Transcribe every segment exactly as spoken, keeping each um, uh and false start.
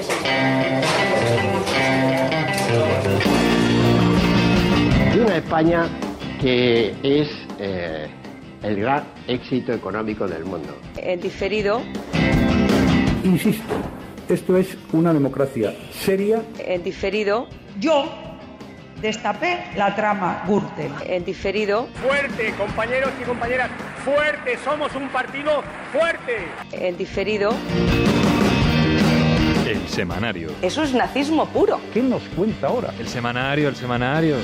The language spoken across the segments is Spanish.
De una España que es eh, el gran éxito económico del mundo. En diferido. Insisto, esto es una democracia seria. En diferido. Yo destapé la trama Gürtel. En diferido. Fuerte, compañeros y compañeras, fuerte, somos un partido fuerte. En diferido. El semanario. Eso es nazismo puro. ¿Qué nos cuenta ahora? El semanario, el semanario.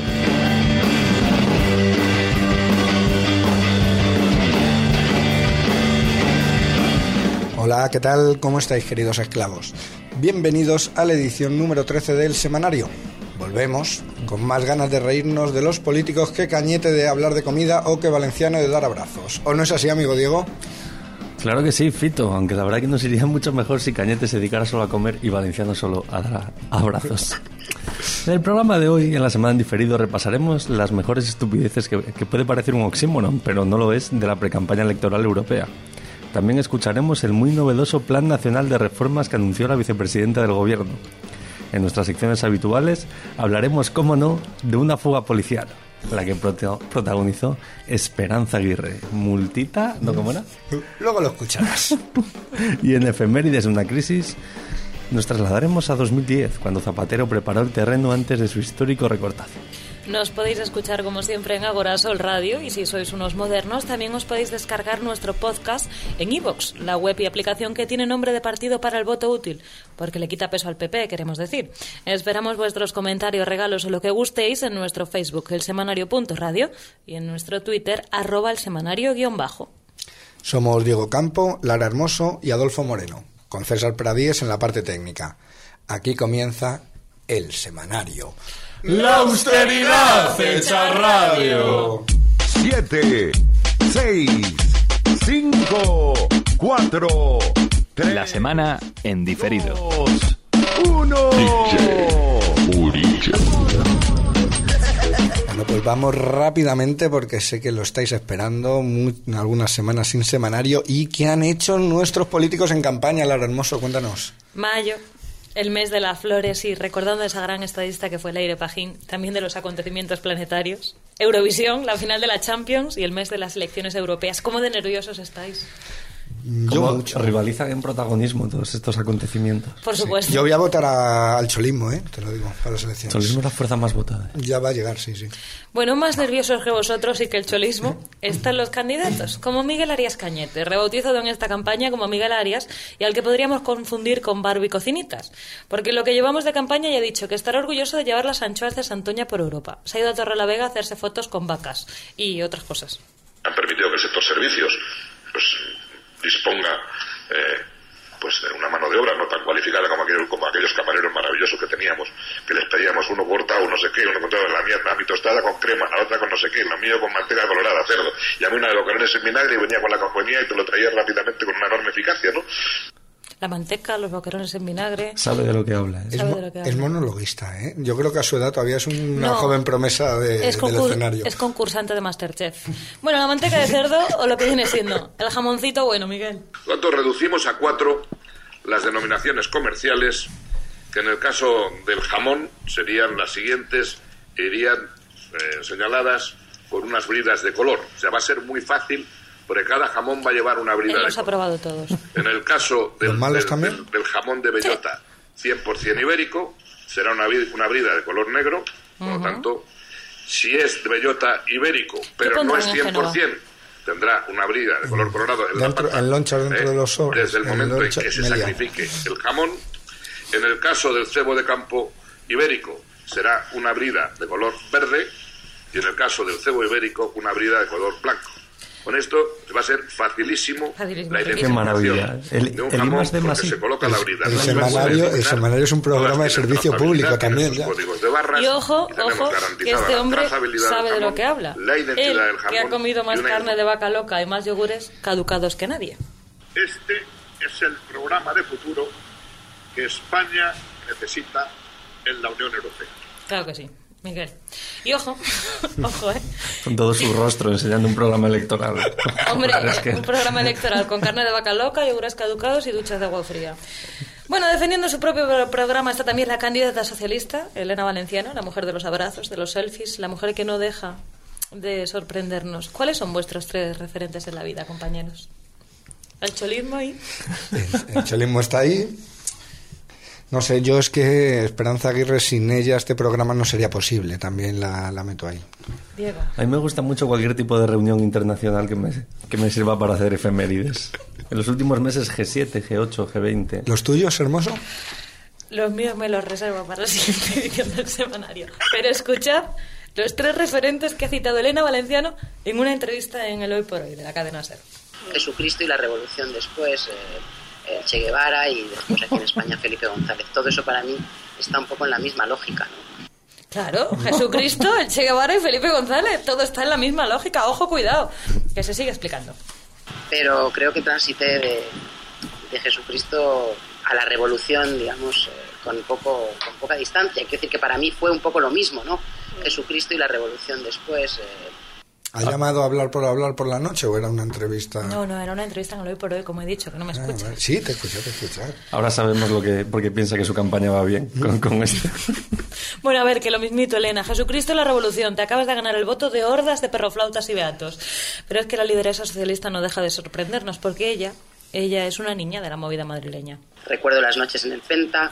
Hola, ¿qué tal? ¿Cómo estáis, queridos esclavos? Bienvenidos a la edición número trece del semanario. Volvemos con más ganas de reírnos de los políticos que Cañete de hablar de comida o que Valenciano de dar abrazos. ¿O no es así, amigo Diego? Claro que sí, Fito, aunque la verdad que nos iría mucho mejor si Cañete se dedicara solo a comer y Valenciano solo a dar abrazos. En el programa de hoy, en la semana en diferido, repasaremos las mejores estupideces que, que puede parecer un oxímoron, pero no lo es, de la precampaña electoral europea. También escucharemos el muy novedoso Plan Nacional de Reformas que anunció la vicepresidenta del Gobierno. En nuestras secciones habituales hablaremos, cómo no, de una fuga policial, la que prota- protagonizó Esperanza Aguirre. ¿Multita? ¿No cómo era? Luego lo escucharás. Y en Efemérides de una crisis nos trasladaremos a dos mil diez, cuando Zapatero preparó el terreno antes de su histórico recortazo. Nos podéis escuchar como siempre en Agora Sol Radio y si sois unos modernos también os podéis descargar nuestro podcast en iVoox, la web y aplicación que tiene nombre de partido para el voto útil, porque le quita peso al P P, queremos decir. Esperamos vuestros comentarios, regalos o lo que gustéis en nuestro Facebook, elsemanario.radio, y en nuestro Twitter, arroba elsemanario-bajo. Somos Diego Campo, Lara Hermoso y Adolfo Moreno, con César Pradíes en la parte técnica. Aquí comienza el semanario. La austeridad hecha radio. Siete, seis, cinco, cuatro, tres. La semana en diferido. Dos, uno. Bueno, pues vamos rápidamente porque sé que lo estáis esperando muy, algunas semanas sin semanario. ¿Y qué han hecho nuestros políticos en campaña, Lara Hermoso? Cuéntanos. Mayo. El mes de las flores y recordando a esa gran estadista que fue Leire Pajín, también de los acontecimientos planetarios. Eurovisión, la final de la Champions y el mes de las elecciones europeas. ¿Cómo de nerviosos estáis? Yo Como mucho. rivalizan en protagonismo todos estos acontecimientos. Por supuesto. Sí. Yo voy a votar a, al cholismo, ¿eh? Te lo digo, para las elecciones. El cholismo es la fuerza más votada. Ya va a llegar, sí, sí. Bueno, más nerviosos que vosotros y que el cholismo están los candidatos, como Miguel Arias Cañete, rebautizado en esta campaña como Miguel Arias y al que podríamos confundir con Barbie Cocinitas, porque lo que llevamos de campaña ya ha dicho que estará orgulloso de llevar las anchoas de Santoña por Europa. Se ha ido a Torrelavega a hacerse fotos con vacas y otras cosas. Han permitido que el sector servicios pues disponga eh, pues de una mano de obra no tan cualificada como aquellos, como aquellos camareros maravillosos que teníamos, que les pedíamos uno cortado, no sé qué, uno cortado, la mía, a mi tostada con crema, la otra con no sé qué, la mía con manteca colorada, cerdo, y a mí una de boquerones en vinagre y venía con la compañía y te lo traía rápidamente con una enorme eficacia, ¿no? La manteca, los boquerones en vinagre... Sabe de lo que habla. ¿eh? Es, mo- de que es monologuista, ¿eh? Yo creo que a su edad todavía es una No, joven promesa de, es del concur- escenario. Es concursante de Masterchef. Bueno, la manteca de cerdo o lo que viene siendo el jamoncito bueno, Miguel. Por lo tanto, reducimos a cuatro las denominaciones comerciales, que en el caso del jamón serían las siguientes, que irían eh, señaladas por unas bridas de color. O sea, va a ser muy fácil, porque cada jamón va a llevar una brida Él de los ha color. probado todos. En el caso del, ¿Los malos del, también? del, del jamón de bellota cien por ciento ibérico, será una, vid- una brida de color negro, por lo Ujú. tanto, si es de bellota ibérico, pero no pondrán es en cien por ciento, tendrá una brida de color colorado en Dentro- la pata, en lonchas dentro ¿eh? de los sobres, desde el en momento en loncha- que se me he liado. sacrifique el jamón. En el caso del cebo de campo ibérico, será una brida de color verde, y en el caso del cebo ibérico, una brida de color blanco. Con esto va a ser facilísimo, Facilísimo. la Qué identificación maravilla. El- de un el I jamón más D más porque I. se coloca la brida. El No se puede semanario- el eliminar, semanario es un programa todas de tienen servicio trazabilidad, público tienen también, sus ya. códigos de barras, Y ojo, y tenemos ojo, que garantizada este la hombre trazabilidad sabe del de lo jamón, que habla. la identidad Él, del jamón, que ha comido más y una carne de vaca loca y más yogures caducados que nadie. Este es el programa de futuro que España necesita en la Unión Europea. Claro que sí, Miguel. Y ojo, ojo, ¿eh? Con todo su rostro enseñando un programa electoral. Hombre, Es que- un programa electoral con carne de vaca loca, yogures caducados y duchas de agua fría. Bueno, defendiendo su propio programa está también la candidata socialista, Elena Valenciano, la mujer de los abrazos, de los selfies, la mujer que no deja de sorprendernos. ¿Cuáles son vuestros tres referentes en la vida, compañeros? El cholismo ahí. El, el cholismo está ahí. No sé, yo es que Esperanza Aguirre, sin ella este programa no sería posible. También la, la meto ahí. Diego. A mí me gusta mucho cualquier tipo de reunión internacional que me, que me sirva para hacer efemérides. En los últimos meses G siete, G ocho, G veinte. ¿Los tuyos, hermoso? Los míos me los reservo para la siguiente edición del semanario. Pero escuchad los tres referentes que ha citado Elena Valenciano en una entrevista en el Hoy por Hoy de la cadena SER. Jesucristo y la revolución después, eh, Che Guevara y después aquí en España Felipe González. Todo eso para mí está un poco en la misma lógica, ¿no? Claro, Jesucristo, el Che Guevara y Felipe González, todo está en la misma lógica. Ojo, cuidado, que se sigue explicando. Pero creo que transité de, de Jesucristo a la revolución, digamos, eh, con poco con poca distancia. Quiero decir que para mí fue un poco lo mismo, ¿no? Jesucristo y la revolución después. Eh, ¿Ha llamado a hablar por hablar por la noche o era una entrevista? No, no, era una entrevista en el Hoy por Hoy, como he dicho, que no me escucha. Ah, vale. Sí, te escucho, te escucho. Ahora sabemos lo que, por qué piensa que su campaña va bien con, con esto. Bueno, a ver, que lo mismito, Elena. Jesucristo y la revolución. Te acabas de ganar el voto de hordas de perroflautas y beatos. Pero es que la lideresa socialista no deja de sorprendernos, porque ella, ella es una niña de la movida madrileña. Recuerdo las noches en el Penta.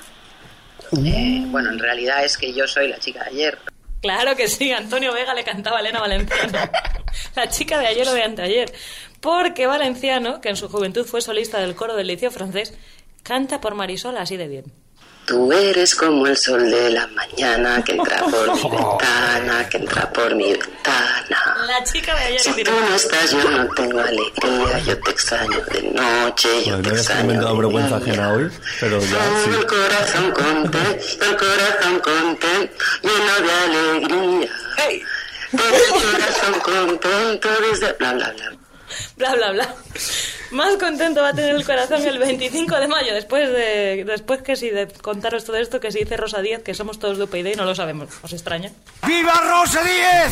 Eh, bueno, en realidad es que yo soy la chica de ayer. Claro que sí, Antonio Vega le cantaba a Elena Valenciano. La chica de ayer o de anteayer. Porque Valenciano, que en su juventud fue solista del coro del Liceo Francés, canta por Marisol así de bien. Tú eres como el sol de la mañana que entra por mi ventana, que entra por mi ventana. La chica de ayer. Si tú no estás, yo no tengo alegría, yo te extraño de noche, yo bueno, te no extraño de dado vergüenza día. ajena hoy, pero ya sí. El corazón contento, el corazón contento, lleno de alegría. Hey. El corazón contento desde... Bla, bla, bla. Bla, bla, bla. Más contento va a tener el corazón el veinticinco de mayo, después de después que sí, de contaros todo esto, que si dice Rosa Díez, que somos todos de U P y D y no lo sabemos. ¿Os extraña? ¡Viva Rosa Díez!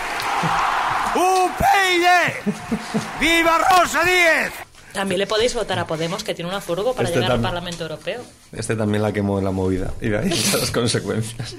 ¡U P y D! ¡Viva Rosa Díez! También le podéis votar a Podemos, que tiene una furgo para Este llegar al tam- Parlamento Europeo. Este también la quemó en la movida. Y de ahí las consecuencias.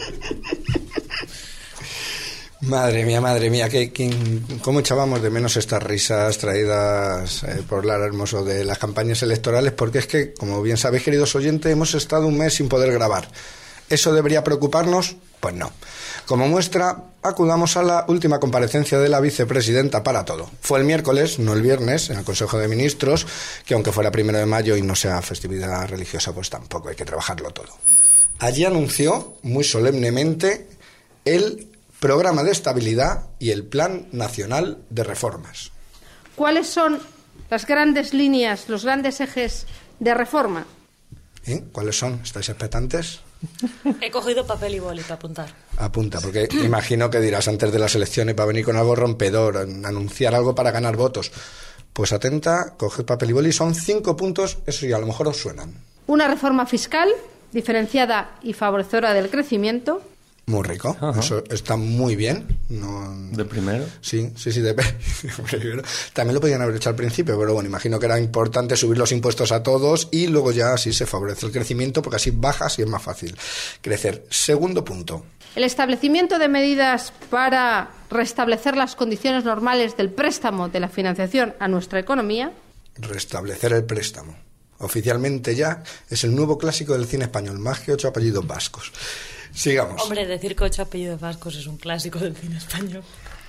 Madre mía, madre mía, que, que, cómo echábamos de menos estas risas traídas eh, por Lara Hermoso de las campañas electorales, porque es que, como bien sabéis, queridos oyentes, hemos estado un mes sin poder grabar. ¿Eso debería preocuparnos? Pues no. Como muestra, acudamos a la última comparecencia de la vicepresidenta para todo. Fue el miércoles, no el viernes, en el Consejo de Ministros, que aunque fuera primero de mayo y no sea festividad religiosa, pues tampoco hay que trabajarlo todo. Allí anunció, muy solemnemente, el Programa de Estabilidad y el Plan Nacional de Reformas. ¿Cuáles son las grandes líneas, los grandes ejes de reforma? ¿Eh? ¿Cuáles son? ¿Estáis expectantes? He cogido papel y boli para apuntar. Apunta, porque imagino que dirás antes de las elecciones va a venir con algo rompedor, anunciar algo para ganar votos. Pues atenta, coged papel y boli, son cinco puntos, eso ya a lo mejor os suenan. Una reforma fiscal diferenciada y favorecedora del crecimiento. Muy rico, Ajá. Eso está muy bien. No... ¿De primero? Sí, sí, sí, de primero. También lo podían haber hecho al principio, pero bueno, imagino que era importante subir los impuestos a todos y luego ya así se favorece el crecimiento, porque así bajas y es más fácil crecer. Segundo punto. El establecimiento de medidas para restablecer las condiciones normales del préstamo de la financiación a nuestra economía. Restablecer el préstamo. Oficialmente ya es el nuevo clásico del cine español, más que ocho apellidos vascos. Sigamos. Hombre, decir que ocho apellidos vascos es un clásico del cine español.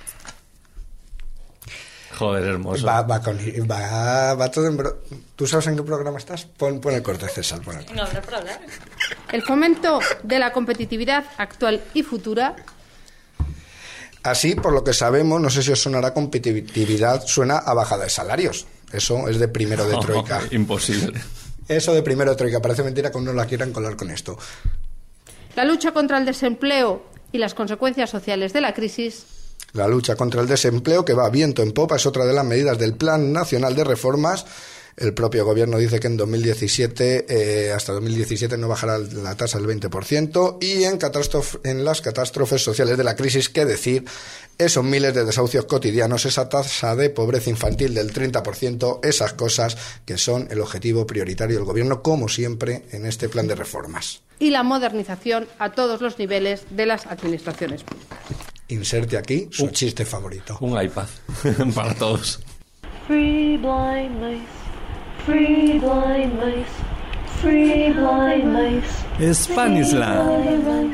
Joder, hermoso. Va, va, con, va, va todo en... Bro... ¿Tú sabes en qué programa estás? Pon, pon el corte, César. Pon el corte. No habrá por hablar. El fomento de la competitividad actual y futura. Así, por lo que sabemos, no sé si os sonará competitividad, suena a bajada de salarios. Eso es de primero de troika. Oh, imposible. Eso de primero de troika. Parece mentira que no la quieran colar con esto. La lucha contra el desempleo y las consecuencias sociales de la crisis. La lucha contra el desempleo, que va viento en popa, es otra de las medidas del Plan Nacional de Reformas. El propio gobierno dice que en dos mil diecisiete, eh, hasta dos mil diecisiete no bajará la tasa del veinte por ciento, y en, catástrofe, en las catástrofes sociales de la crisis, qué decir, esos miles de desahucios cotidianos, esa tasa de pobreza infantil del treinta por ciento, esas cosas que son el objetivo prioritario del gobierno, como siempre, en este plan de reformas. Y la modernización a todos los niveles de las administraciones públicas. Inserte aquí su un, chiste favorito. Un iPad para todos. Free blind mice, free blind mice, free blind mice. Spanisland.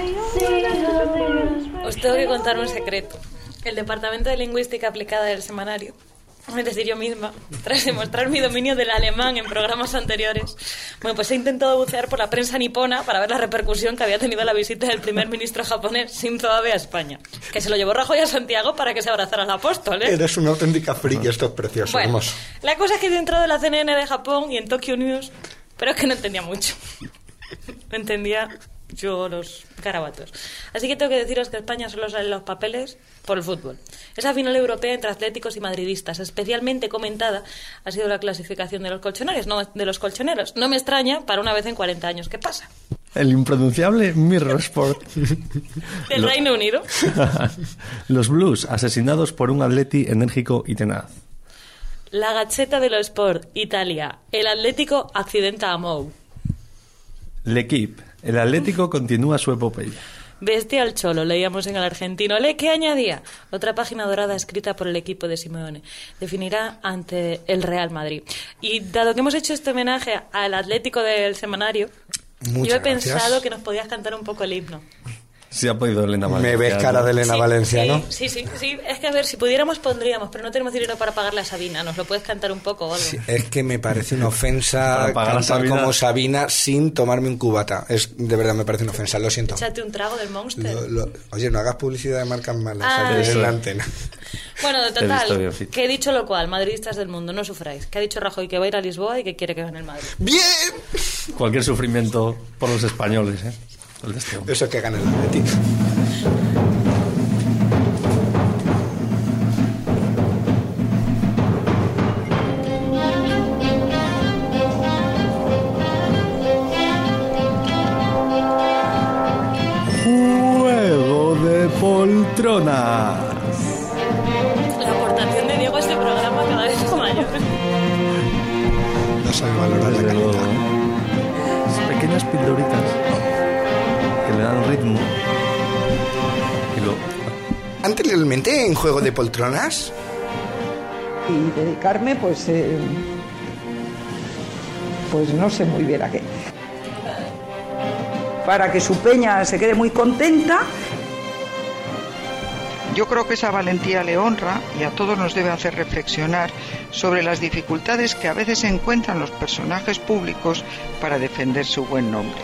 Os tengo que contar un secreto. El Departamento de Lingüística Aplicada del Semanario, es decir, yo misma, tras demostrar mi dominio del alemán en programas anteriores, bueno, pues he intentado bucear por la prensa nipona para ver la repercusión que había tenido la visita del primer ministro japonés Shinzo Abe a España, que se lo llevó Rajoy a Santiago para que se abrazara al apóstol, ¿eh? Eres una auténtica friki, esto es precioso, bueno, hermoso. La cosa es que dentro de la C N N de Japón y en Tokyo News, pero es que no entendía mucho. No entendía yo los garabatos. Así que tengo que deciros que España solo sale en los papeles por el fútbol. Esa final europea entre atléticos y madridistas, especialmente comentada, ha sido la clasificación de los colchoneros, no de los colchoneros. No me extraña para una vez en cuarenta años. ¿Qué pasa? El impronunciable Mirror Sport. Del Lo... Reino Unido. Los Blues, asesinados por un Atleti enérgico y tenaz. La Gazzetta dello Sport, Italia. El Atlético accidenta a Mou. L'Equipe. El Atlético continúa su epopeya. Bestia al cholo, leíamos en el Argentino. ¿Le qué añadía? Otra página dorada escrita por el equipo de Simeone. Definirá ante el Real Madrid. Y dado que hemos hecho este homenaje al Atlético del semanario, Muchas yo he gracias. pensado que nos podías cantar un poco el himno. Sí ha podido Elena Valencia. Me ves cara de Elena sí, Valencia, sí, ¿no? Sí, sí, sí. Es que a ver, si pudiéramos pondríamos, pero no tenemos dinero para pagarle a Sabina. ¿Nos lo puedes cantar un poco o algo? Sí, es que me parece una ofensa cantar Sabina. como Sabina sin tomarme un cubata. Es, de verdad me parece una ofensa, lo siento. Échate un trago del Monster. Lo, lo, oye, no hagas publicidad de marcas malas Ah, en sí. la antena. Bueno, total, que he dicho lo cual, madridistas del mundo, no sufráis. Que ha dicho Rajoy que va a ir a Lisboa y que quiere que gane el Madrid. ¡Bien! Cualquier sufrimiento por los españoles, ¿eh? El destino. Eso es que gane el Madrid. Juego de poltronas. La aportación de Diego a este programa cada vez es mayor. No sabe valorar la calidad. Esas pequeñas pildoritas que le dan ritmo. Y luego... Anteriormente en Juego de Poltronas. Y dedicarme, pues, eh, pues no sé muy bien a qué. Para que su peña se quede muy contenta. Yo creo que esa valentía le honra y a todos nos debe hacer reflexionar sobre las dificultades que a veces encuentran los personajes públicos para defender su buen nombre.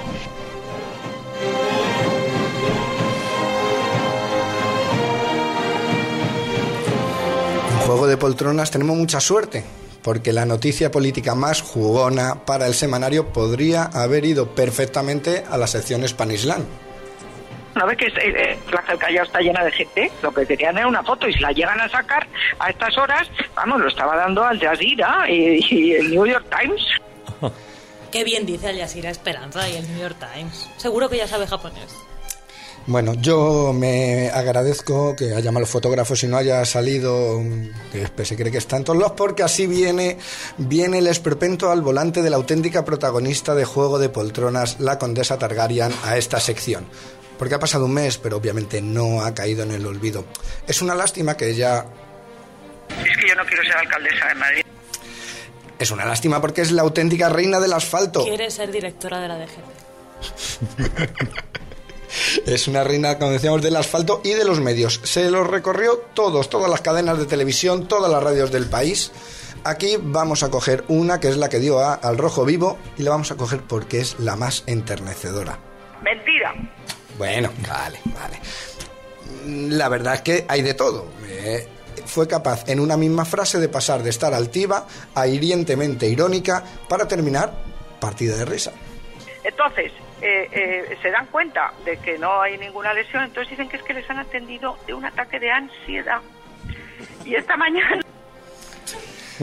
En Juego de Poltronas tenemos mucha suerte, porque la noticia política más jugona para el semanario podría haber ido perfectamente a la sección Spanisland. ¿No ves que eh, la del Callao está llena de gente? Lo que querían era una foto y si la llegan a sacar a estas horas, vamos, lo estaba dando Al Jazeera y, y el New York Times. Qué bien dice Al Jazeera Esperanza y el New York Times. Seguro que ya sabe japonés. Bueno, yo me agradezco que haya malos fotógrafos y no haya salido, que se cree que está en todos lados, porque así viene, viene el esperpento al volante de la auténtica protagonista de Juego de Poltronas, la condesa Targaryen, a esta sección. Porque ha pasado un mes, pero obviamente no ha caído en el olvido. Es una lástima que ella... Es que yo no quiero ser alcaldesa de Madrid. Es una lástima porque es la auténtica reina del asfalto. Quiere ser directora de la D G T. Es una reina, como decíamos, del asfalto y de los medios. Se los recorrió todos, todas las cadenas de televisión, todas las radios del país. Aquí vamos a coger una que es la que dio a, al Rojo Vivo y la vamos a coger porque es la más enternecedora. Mentira. Bueno, vale, vale. La verdad es que hay de todo. Eh, fue capaz en una misma frase de pasar de estar altiva a hirientemente irónica para terminar partida de risa. Entonces, eh, eh, se dan cuenta de que no hay ninguna lesión, entonces dicen que es que les han atendido de un ataque de ansiedad. Y esta mañana...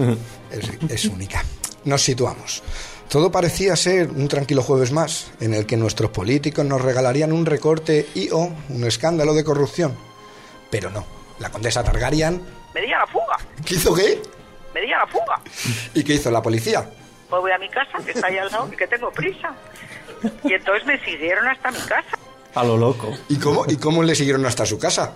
es, es única. Nos situamos. Todo parecía ser un tranquilo jueves más, en el que nuestros políticos nos regalarían un recorte y o un escándalo de corrupción. Pero no, la condesa Targaryen... Me di a la fuga. ¿Qué hizo qué? Me di a la fuga. ¿Y qué hizo la policía? Pues voy a mi casa, que está ahí al lado, y que tengo prisa. Y entonces me siguieron hasta mi casa. A lo loco. ¿Y cómo, y cómo le siguieron hasta su casa?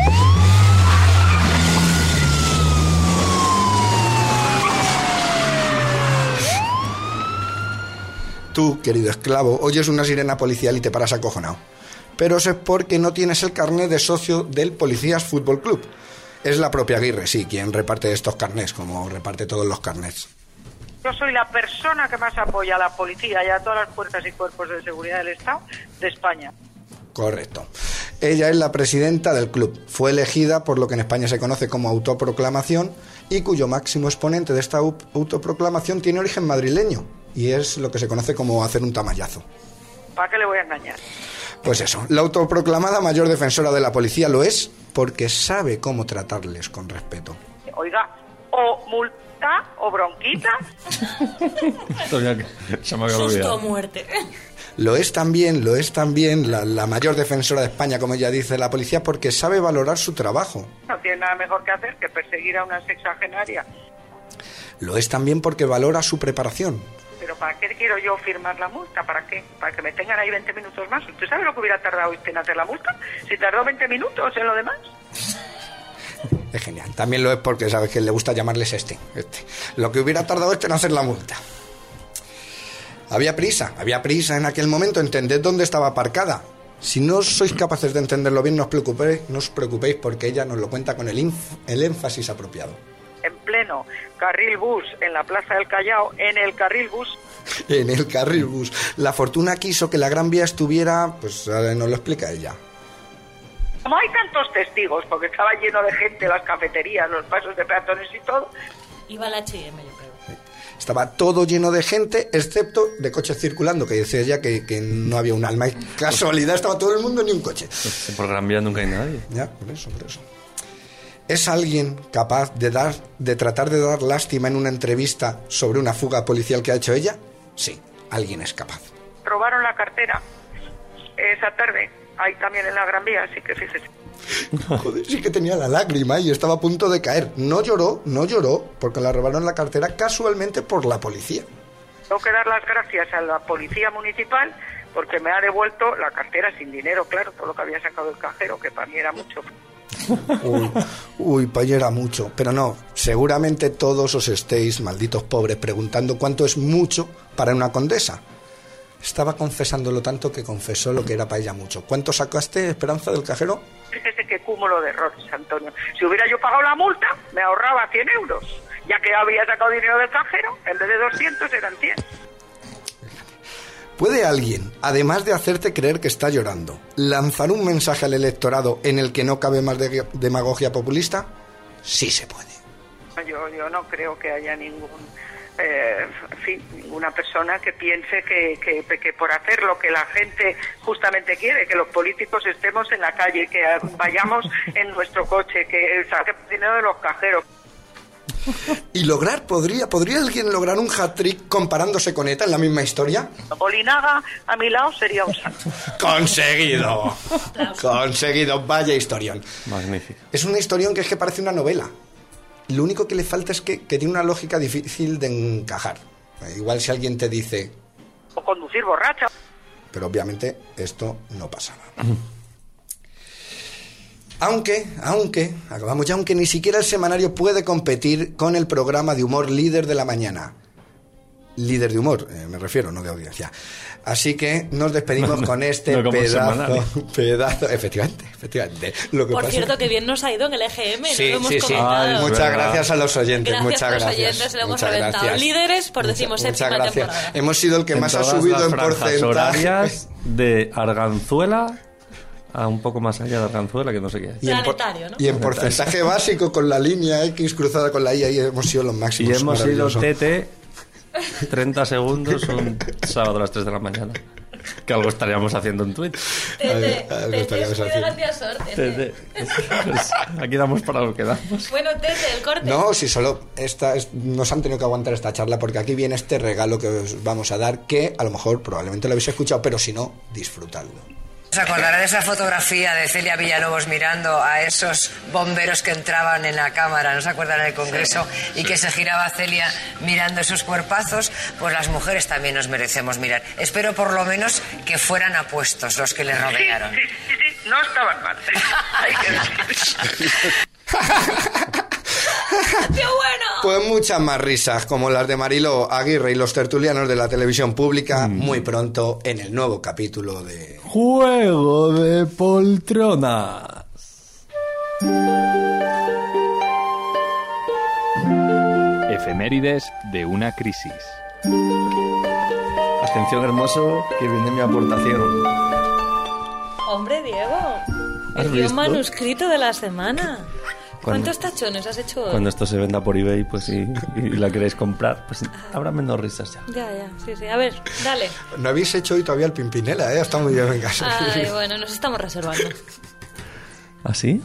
Tú, querido esclavo, oyes una sirena policial y te paras acojonado. Pero eso es porque no tienes el carnet de socio del Policías Fútbol Club. Es la propia Aguirre, sí, quien reparte estos carnets, como reparte todos los carnets. Yo soy la persona que más apoya a la policía y a todas las fuerzas y cuerpos de seguridad del Estado de España. Correcto. Ella es la presidenta del club. Fue elegida por lo que en España se conoce como autoproclamación y cuyo máximo exponente de esta autoproclamación tiene origen madrileño y es lo que se conoce como hacer un tamallazo. ¿Para qué le voy a engañar? Pues eso, la autoproclamada mayor defensora de la policía lo es porque sabe cómo tratarles con respeto. Oiga, o multa o bronquita. Susto o muerte. Lo es también, lo es también la, la mayor defensora de España, como ella dice, la policía, porque sabe valorar su trabajo. No tiene nada mejor que hacer que perseguir a una sexagenaria. Lo es también porque valora su preparación. ¿Pero para qué quiero yo firmar la multa? ¿Para qué? ¿Para que me tengan ahí veinte minutos más? ¿Usted sabe lo que hubiera tardado usted en hacer la multa? Si tardó veinte minutos en lo demás. Es genial. También lo es porque sabes que le gusta llamarles este, este. Lo que hubiera tardado este en hacer la multa. Había prisa, había prisa en aquel momento. Entended dónde estaba aparcada. Si no sois capaces de entenderlo bien, no os preocupéis, no os preocupéis porque ella nos lo cuenta con el, inf- el énfasis apropiado. En pleno carril bus en la Plaza del Callao, en el carril bus. En el carril bus. La fortuna quiso que la Gran Vía estuviera, pues ahora nos lo explica ella. Como hay tantos testigos, porque estaba lleno de gente, las cafeterías, los pasos de peatones y todo. Iba al H y M, yo creo. Estaba todo lleno de gente, excepto de coches circulando, que decía ella que, que no había un alma. Y casualidad, estaba todo el mundo ni un coche. Pues por Gran Vía nunca hay nadie. Ya, por eso, por eso. ¿Es alguien capaz de dar, de tratar de dar lástima en una entrevista sobre una fuga policial que ha hecho ella? Sí, alguien es capaz. Robaron la cartera esa tarde, ahí también en la Gran Vía, así que fíjese. Joder, sí que tenía la lágrima y estaba a punto de caer. No lloró, no lloró, porque la robaron la cartera casualmente por la policía. Tengo que dar las gracias a la policía municipal porque me ha devuelto la cartera sin dinero, claro, todo lo que había sacado del cajero, que para mí era mucho. Uy, uy, para ella era mucho. Pero no, seguramente todos os estéis, malditos pobres, preguntando cuánto es mucho para una condesa. Estaba confesándolo tanto que confesó lo que era para ella mucho. ¿Cuánto sacaste, Esperanza, del cajero? Fíjese qué cúmulo de errores, Antonio. Si hubiera yo pagado la multa, me ahorraba cien euros. Ya que había sacado dinero del cajero, en vez de doscientos eran cien. ¿Puede alguien, además de hacerte creer que está llorando, lanzar un mensaje al electorado en el que no cabe más de demagogia populista? Sí se puede. Yo, yo no creo que haya ningún... Eh, en fin, ninguna persona que piense que, que, que por hacer lo que la gente justamente quiere, que los políticos estemos en la calle, que vayamos en nuestro coche, que saquemos dinero de los cajeros. ¿Y lograr, podría, podría alguien lograr un hat-trick comparándose con ETA en la misma historia? Bolinaga a mi lado sería un santo. ¡Conseguido! ¡Conseguido! Vaya historión. Magnífico. Es una historión que es que parece una novela. Lo único que le falta es que, que tiene una lógica difícil de encajar. Igual si alguien te dice... O conducir borracha. Pero obviamente esto no pasaba. Aunque, aunque, acabamos ya, aunque ni siquiera el semanario puede competir con el programa de humor líder de la mañana. Líder de humor, eh, me refiero, no de audiencia. Así que nos despedimos no, con este no pedazo, pedazo, efectivamente, efectivamente. Lo que Por pasa... cierto, que bien nos ha ido en el E G M, sí, no lo hemos sí, sí. comentado. Ay, muchas gracias a los oyentes, gracias muchas a los gracias. oyentes, le hemos muchas reventado. Gracias. Líderes por decimoséptima muchas gracias. temporada. Hemos sido el que en más ha todas subido las en franjas porcentaje. Horarias de Arganzuela a un poco más allá de Arganzuela, que no sé qué es. Y en, por, Planetario, ¿no? y en porcentaje básico con la línea X cruzada con la Y, ahí hemos sido los máximos. Y hemos sido T T treinta segundos un sábado a las tres de la mañana. Que algo estaríamos haciendo en Twitch. Tete, Tete, es muy de Ganciasor, Tete. Pues aquí damos para lo que damos. Bueno, Tete, el corte. No, si solo esta es, nos han tenido que aguantar esta charla porque aquí viene este regalo que os vamos a dar, que a lo mejor probablemente lo habéis escuchado, pero si no, disfrutadlo. ¿Se acordará de esa fotografía de Celia Villalobos mirando a esos bomberos que entraban en la cámara, no se acuerdan en el Congreso, sí, y que se giraba Celia mirando esos cuerpazos? Pues las mujeres también nos merecemos mirar. Espero por lo menos que fueran apuestos los que le rodearon. Sí, sí, sí, sí. No estaban mal. Hay que decir. ¡Qué bueno! Pues muchas más risas como las de Mariló Aguirre y los tertulianos de la televisión pública mm. muy pronto en el nuevo capítulo de Juego de Poltronas. Efemérides de una crisis. Atención, hermoso, que viene mi aportación. Hombre, Diego, ¿Has el visto? guión manuscrito de la semana. Cuando, ¿Cuántos tachones has hecho hoy? Cuando esto se venda por eBay, pues y, y la queréis comprar, pues habrá menos risas ya. Ya, ya, sí, sí. A ver, dale. No habéis hecho hoy todavía el Pimpinela, ¿eh? Está muy bien en casa. Ay, bueno, nos estamos reservando. ¿Ah, sí?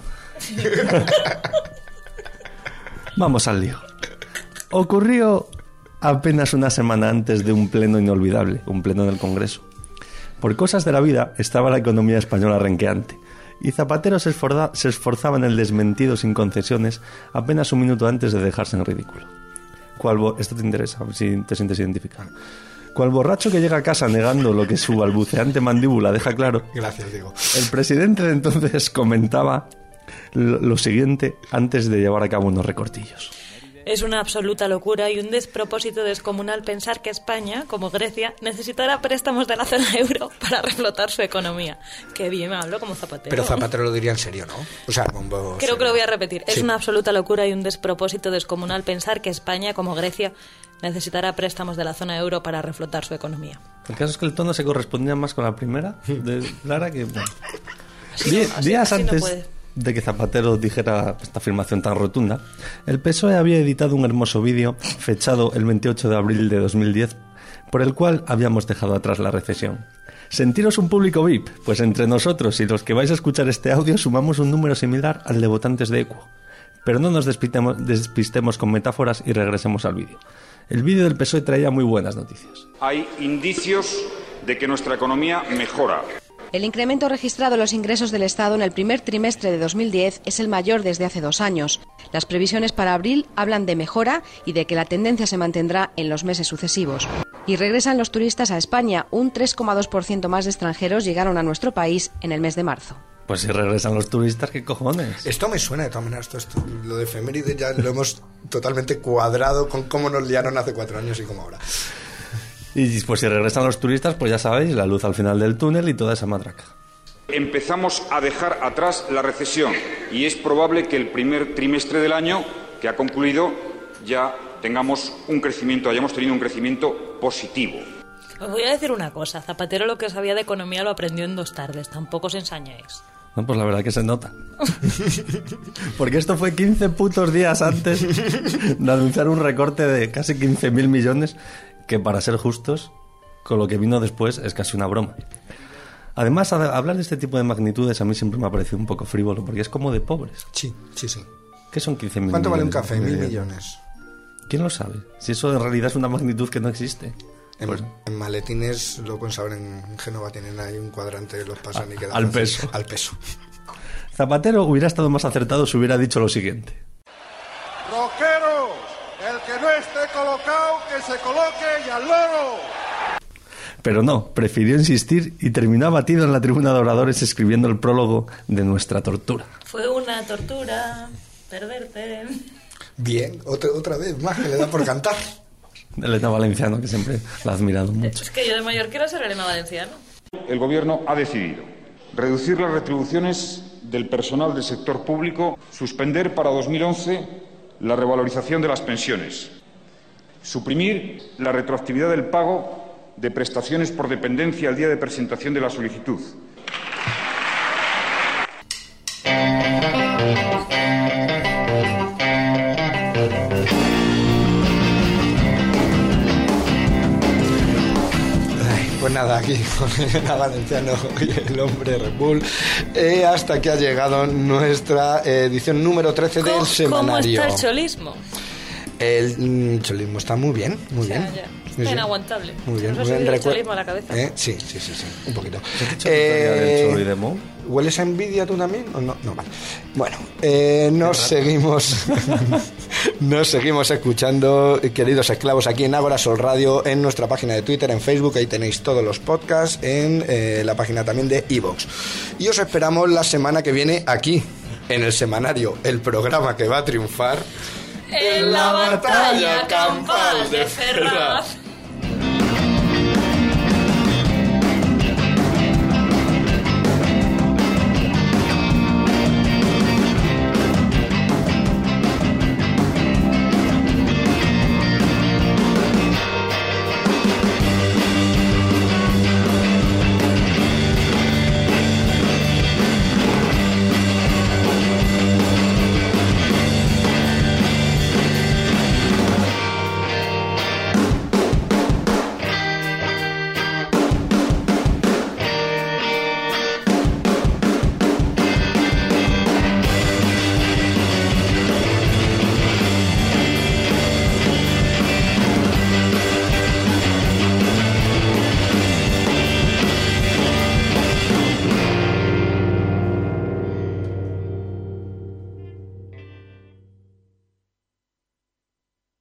Vamos al lío. Ocurrió apenas una semana antes de un pleno inolvidable, un pleno del Congreso. Por cosas de la vida estaba la economía española renqueante. Y Zapatero se, esforza, se esforzaba en el desmentido sin concesiones apenas un minuto antes de dejarse en ridículo. Cual bo- Esto te interesa, si te sientes identificado. Cual borracho que llega a casa negando lo que su balbuceante mandíbula deja claro. Gracias, Diego. El presidente de entonces comentaba lo, lo siguiente antes de llevar a cabo unos recortillos. Es una absoluta locura y un despropósito descomunal pensar que España, como Grecia, necesitará préstamos de la zona euro para reflotar su economía. Qué bien me hablo como Zapatero. Pero Zapatero lo diría en serio, ¿no? O sea, bombo, Creo que lo voy a repetir. Sí. Es una absoluta locura y un despropósito descomunal pensar que España, como Grecia, necesitará préstamos de la zona euro para reflotar su economía. El caso es que el tono se correspondía más con la primera de Lara que... Bueno. Así Di- no, así- días así no antes puede. de que Zapatero dijera esta afirmación tan rotunda, el P S O E había editado un hermoso vídeo fechado el veintiocho de abril de dos mil diez, por el cual habíamos dejado atrás la recesión. ¿Sentiros un público V I P? Pues entre nosotros y los que vais a escuchar este audio sumamos un número similar al de votantes de Equo. Pero no nos despistemos, despistemos con metáforas y regresemos al vídeo. El vídeo del P S O E traía muy buenas noticias. Hay indicios de que nuestra economía mejora. El incremento registrado en los ingresos del Estado en el primer trimestre de dos mil diez es el mayor desde hace dos años. Las previsiones para abril hablan de mejora y de que la tendencia se mantendrá en los meses sucesivos. Y regresan los turistas a España. Un tres coma dos por ciento más de extranjeros llegaron a nuestro país en el mes de marzo. Pues si regresan los turistas, ¿qué cojones? Esto me suena de todas maneras. Esto, esto, lo de efemérides ya lo hemos totalmente cuadrado con cómo nos liaron hace cuatro años y cómo ahora. Y pues si regresan los turistas, pues ya sabéis, la luz al final del túnel y toda esa matraca. Empezamos a dejar atrás la recesión y es probable que el primer trimestre del año que ha concluido ya tengamos un crecimiento, hayamos tenido un crecimiento positivo. Os voy a decir una cosa. Zapatero lo que sabía de economía lo aprendió en dos tardes. Tampoco os ensañéis. No, pues la verdad que se nota. Porque esto fue quince putos días antes de anunciar un recorte de casi quince mil millones, que para ser justos, con lo que vino después es casi una broma. Además, a- hablar de este tipo de magnitudes a mí siempre me ha parecido un poco frívolo, porque es como de pobres. Sí, sí, sí. ¿Qué son quince mil ¿Cuánto vale un millones? café? Mil millones. ¿Quién lo sabe? Si eso en realidad es una magnitud que no existe. En, Pues- en maletines, lo pueden saber, en Génova tienen ahí un cuadrante, los pasan y quedan al fácil. peso. Al peso. Zapatero hubiera estado más acertado si hubiera dicho lo siguiente. Roqueros, el que no esté colocado, que se coloque y al loro. Pero no, prefirió insistir y terminó abatido en la tribuna de oradores escribiendo el prólogo de nuestra tortura. Fue una tortura perderte. Bien, otra, otra vez más que le da por cantar. Elena Valenciano, que siempre la ha admirado mucho. Es que yo de mayor quiero ser Elena Valenciano. El Gobierno ha decidido reducir las retribuciones del personal del sector público, suspender para dos mil once la revalorización de las pensiones, suprimir la retroactividad del pago de prestaciones por dependencia al día de presentación de la solicitud. Pues nada, aquí con Elena Valenciano y el hombre Red Bull. Eh, hasta que ha llegado nuestra edición número trece del semanario. ¿Cómo está el cholismo? El mm, cholismo está muy bien, muy O sea, bien. ya. Muy Está bien. inaguantable. Muy bien, Nos muy ha bien. subido el Recuer- cholismo a la cabeza. ¿Eh? Sí, sí, sí, sí, un poquito. Eh, del Cholo y de Mo? ¿Hueles a envidia tú también? ¿O no? No, vale. Bueno, eh, nos seguimos nos seguimos escuchando, queridos esclavos, aquí en Ágora Sol Radio, en nuestra página de Twitter, en Facebook, ahí tenéis todos los podcasts, en eh, la página también de iVoox. Y os esperamos la semana que viene aquí, en el semanario, el programa que va a triunfar En la batalla campal de Ferraz.